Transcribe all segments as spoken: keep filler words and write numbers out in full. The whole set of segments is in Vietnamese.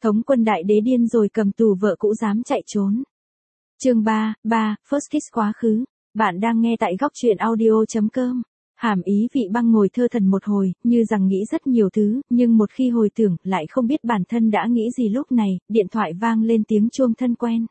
Thống quân đại đế điên rồi cầm tù vợ cũ dám chạy trốn. Chương ba, ba, First Kiss quá khứ. Bạn đang nghe tại góc truyện audio chấm com. Hàm Ý Vị Băng ngồi thơ thần một hồi, như rằng nghĩ rất nhiều thứ, nhưng một khi hồi tưởng, lại không biết bản thân đã nghĩ gì lúc này, điện thoại vang lên tiếng chuông thân quen.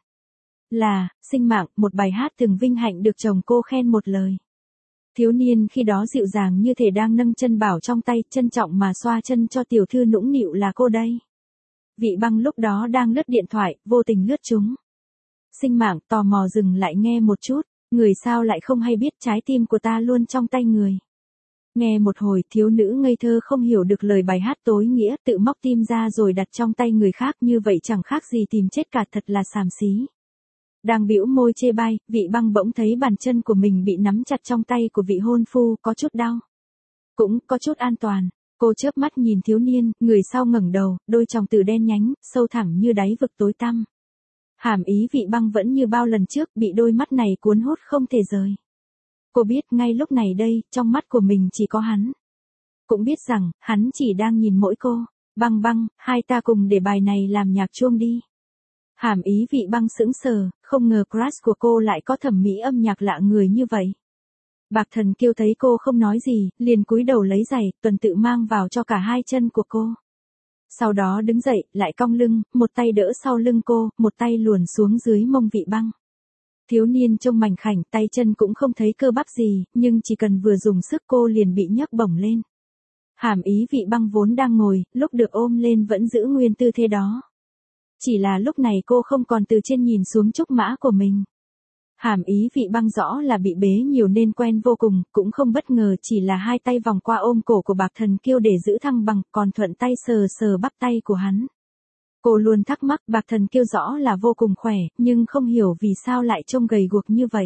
Là, Sinh Mạng, một bài hát từng vinh hạnh được chồng cô khen một lời. Thiếu niên khi đó dịu dàng như thể đang nâng chân bảo trong tay, trân trọng mà xoa chân cho tiểu thư nũng nịu là cô đây. Vị Băng lúc đó đang lướt điện thoại, vô tình lướt chúng. Sinh Mạng tò mò dừng lại nghe một chút, người sao lại không hay biết trái tim của ta luôn trong tay người. Nghe một hồi, thiếu nữ ngây thơ không hiểu được lời bài hát tối nghĩa, tự móc tim ra rồi đặt trong tay người khác, như vậy chẳng khác gì tìm chết cả, thật là xàm xí. Đang bĩu môi chê bai, Vị Băng bỗng thấy bàn chân của mình bị nắm chặt trong tay của vị hôn phu, có chút đau. Cũng có chút an toàn. Cô chớp mắt nhìn thiếu niên, người sau ngẩng đầu, đôi tròng tử đen nhánh, sâu thẳm như đáy vực tối tăm. Hàm Ý Vị Băng vẫn như bao lần trước, bị đôi mắt này cuốn hút không thể rời. Cô biết ngay lúc này đây, trong mắt của mình chỉ có hắn. Cũng biết rằng, hắn chỉ đang nhìn mỗi cô. Băng Băng, hai ta cùng để bài này làm nhạc chuông đi. Hàm Ý Vị Băng sững sờ, không ngờ crush của cô lại có thẩm mỹ âm nhạc lạ người như vậy. Bạc Thần Kiêu thấy cô không nói gì, liền cúi đầu lấy giày, tuần tự mang vào cho cả hai chân của cô. Sau đó đứng dậy, lại cong lưng, một tay đỡ sau lưng cô, một tay luồn xuống dưới mông Vị Băng. Thiếu niên trông mảnh khảnh, tay chân cũng không thấy cơ bắp gì, nhưng chỉ cần vừa dùng sức cô liền bị nhấc bổng lên. Hàm Ý Vị Băng vốn đang ngồi, lúc được ôm lên vẫn giữ nguyên tư thế đó. Chỉ là lúc này cô không còn từ trên nhìn xuống trúc mã của mình. Hàm Ý Vị Băng rõ là bị bế nhiều nên quen vô cùng, cũng không bất ngờ, chỉ là hai tay vòng qua ôm cổ của Bạc Thần Kiêu để giữ thăng bằng, còn thuận tay sờ sờ bắp tay của hắn. Cô luôn thắc mắc Bạc Thần Kiêu rõ là vô cùng khỏe, nhưng không hiểu vì sao lại trông gầy guộc như vậy.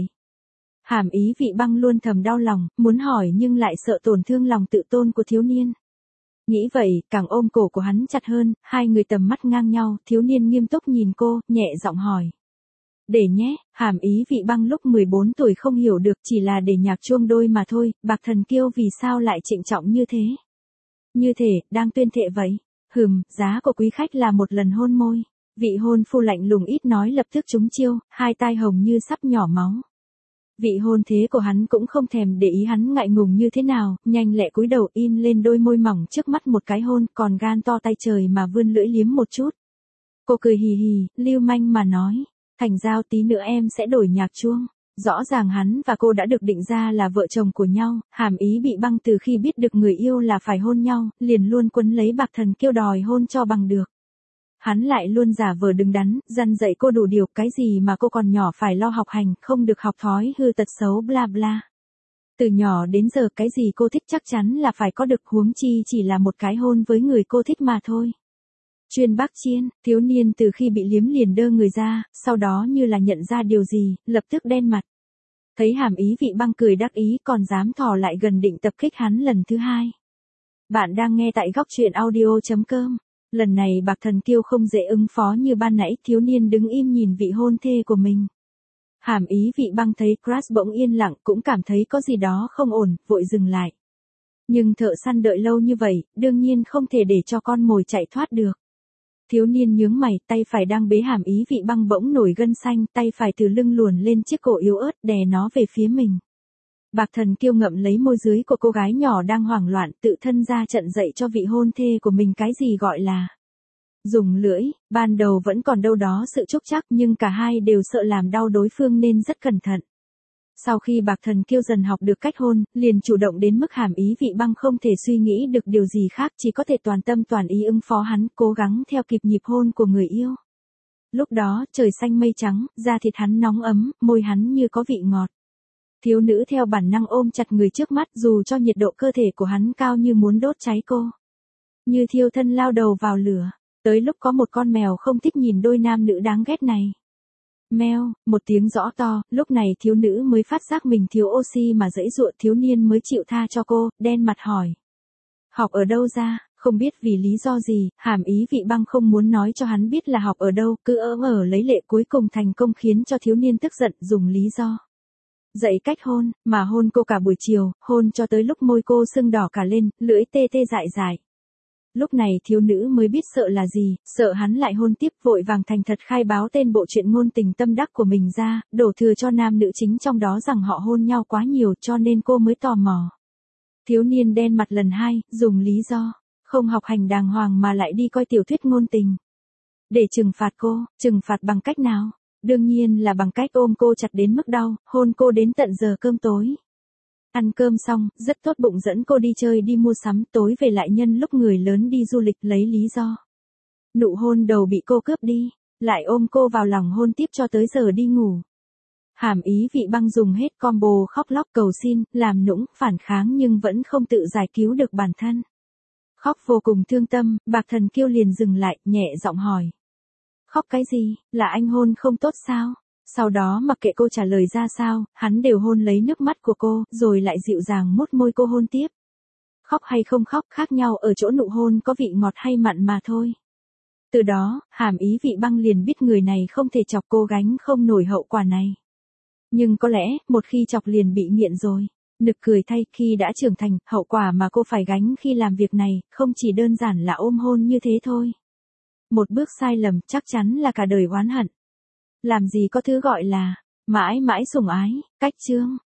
Hàm Ý Vị Băng luôn thầm đau lòng, muốn hỏi nhưng lại sợ tổn thương lòng tự tôn của thiếu niên. Nghĩ vậy, càng ôm cổ của hắn chặt hơn, hai người tầm mắt ngang nhau, thiếu niên nghiêm túc nhìn cô, nhẹ giọng hỏi. Để nhé, Hàm Ý Vị Băng lúc mười bốn tuổi không hiểu được, chỉ là để nhạc chuông đôi mà thôi, Bạc Thần Kiêu vì sao lại trịnh trọng như thế? Như thể, đang tuyên thệ vậy. Hừm, giá của quý khách là một lần hôn môi. Vị hôn phu lạnh lùng ít nói lập tức trúng chiêu, hai tai hồng như sắp nhỏ máu. Vị hôn thế của hắn cũng không thèm để ý hắn ngại ngùng như thế nào, nhanh lẹ cúi đầu in lên đôi môi mỏng trước mắt một cái hôn, còn gan to tay trời mà vươn lưỡi liếm một chút. Cô cười hì hì, lưu manh mà nói, thành giao tí nữa em sẽ đổi nhạc chuông. Rõ ràng hắn và cô đã được định ra là vợ chồng của nhau, Hàm Ý Bị Băng từ khi biết được người yêu là phải hôn nhau, liền luôn quấn lấy Bạc Thần Kiêu đòi hôn cho bằng được. Hắn lại luôn giả vờ đứng đắn, dăn dạy cô đủ điều, cái gì mà cô còn nhỏ phải lo học hành, không được học thói hư tật xấu bla bla. Từ nhỏ đến giờ cái gì cô thích chắc chắn là phải có được, huống chi chỉ là một cái hôn với người cô thích mà thôi. Chuyên bác chiên, thiếu niên từ khi bị liếm liền đơ người ra, sau đó như là nhận ra điều gì, lập tức đen mặt. Thấy Hàm Ý Vị Băng cười đắc ý còn dám thò lại gần định tập kích hắn lần thứ hai. Bạn đang nghe tại góc truyện audio chấm com. Lần này Bạc Thần Kiêu không dễ ứng phó như ban nãy, thiếu niên đứng im nhìn vị hôn thê của mình. Hàm Ý Vị Băng thấy crush bỗng yên lặng, cũng cảm thấy có gì đó không ổn, vội dừng lại. Nhưng thợ săn đợi lâu như vậy, đương nhiên không thể để cho con mồi chạy thoát được. Thiếu niên nhướng mày, tay phải đang bế Hàm Ý Vị Băng bỗng nổi gân xanh, tay phải từ lưng luồn lên chiếc cổ yếu ớt đè nó về phía mình. Bạc Thần Kiêu ngậm lấy môi dưới của cô gái nhỏ đang hoảng loạn, tự thân ra trận dạy cho vị hôn thê của mình cái gì gọi là dùng lưỡi. Ban đầu vẫn còn đâu đó sự trúc chắc, nhưng cả hai đều sợ làm đau đối phương nên rất cẩn thận. Sau khi Bạc Thần Kiêu dần học được cách hôn, liền chủ động đến mức Hàm Ý Vị Băng không thể suy nghĩ được điều gì khác, chỉ có thể toàn tâm toàn ý ứng phó hắn, cố gắng theo kịp nhịp hôn của người yêu. Lúc đó, trời xanh mây trắng, da thịt hắn nóng ấm, môi hắn như có vị ngọt. Thiếu nữ theo bản năng ôm chặt người trước mắt, dù cho nhiệt độ cơ thể của hắn cao như muốn đốt cháy cô. Như thiêu thân lao đầu vào lửa. Tới lúc có một con mèo không thích nhìn đôi nam nữ đáng ghét này. Meo, một tiếng rõ to, lúc này thiếu nữ mới phát giác mình thiếu oxy mà giãy giụa, thiếu niên mới chịu tha cho cô, đen mặt hỏi. Học ở đâu ra? Không biết vì lý do gì, Hàm Ý Vị Băng không muốn nói cho hắn biết là học ở đâu, cứ ỡm ở lấy lệ, cuối cùng thành công khiến cho thiếu niên tức giận, dùng lý do dạy cách hôn, mà hôn cô cả buổi chiều, hôn cho tới lúc môi cô sưng đỏ cả lên, lưỡi tê tê dại dại. Lúc này thiếu nữ mới biết sợ là gì, sợ hắn lại hôn tiếp, vội vàng thành thật khai báo tên bộ truyện ngôn tình tâm đắc của mình ra, đổ thừa cho nam nữ chính trong đó rằng họ hôn nhau quá nhiều cho nên cô mới tò mò. Thiếu niên đen mặt lần hai, dùng lý do, không học hành đàng hoàng mà lại đi coi tiểu thuyết ngôn tình. Để trừng phạt cô, trừng phạt bằng cách nào? Đương nhiên là bằng cách ôm cô chặt đến mức đau, hôn cô đến tận giờ cơm tối. Ăn cơm xong, rất tốt bụng dẫn cô đi chơi đi mua sắm, tối về lại nhân lúc người lớn đi du lịch lấy lý do. Nụ hôn đầu bị cô cướp đi, lại ôm cô vào lòng hôn tiếp cho tới giờ đi ngủ. Hàm Ý Vị Băng dùng hết combo khóc lóc cầu xin, làm nũng, phản kháng nhưng vẫn không tự giải cứu được bản thân. Khóc vô cùng thương tâm, Bạc Thần Kiêu liền dừng lại, nhẹ giọng hỏi. Khóc cái gì, là anh hôn không tốt sao? Sau đó mặc kệ cô trả lời ra sao, hắn đều hôn lấy nước mắt của cô, rồi lại dịu dàng mút môi cô hôn tiếp. Khóc hay không khóc khác nhau ở chỗ nụ hôn có vị ngọt hay mặn mà thôi. Từ đó, Hàm Ý Vị Băng liền biết người này không thể chọc cô gánh không nổi hậu quả này. Nhưng có lẽ, một khi chọc liền bị nghiện rồi. Nực cười thay, khi đã trưởng thành, hậu quả mà cô phải gánh khi làm việc này, không chỉ đơn giản là ôm hôn như thế thôi. Một bước sai lầm chắc chắn là cả đời oán hận. Làm gì có thứ gọi là mãi mãi sủng ái, cách chương.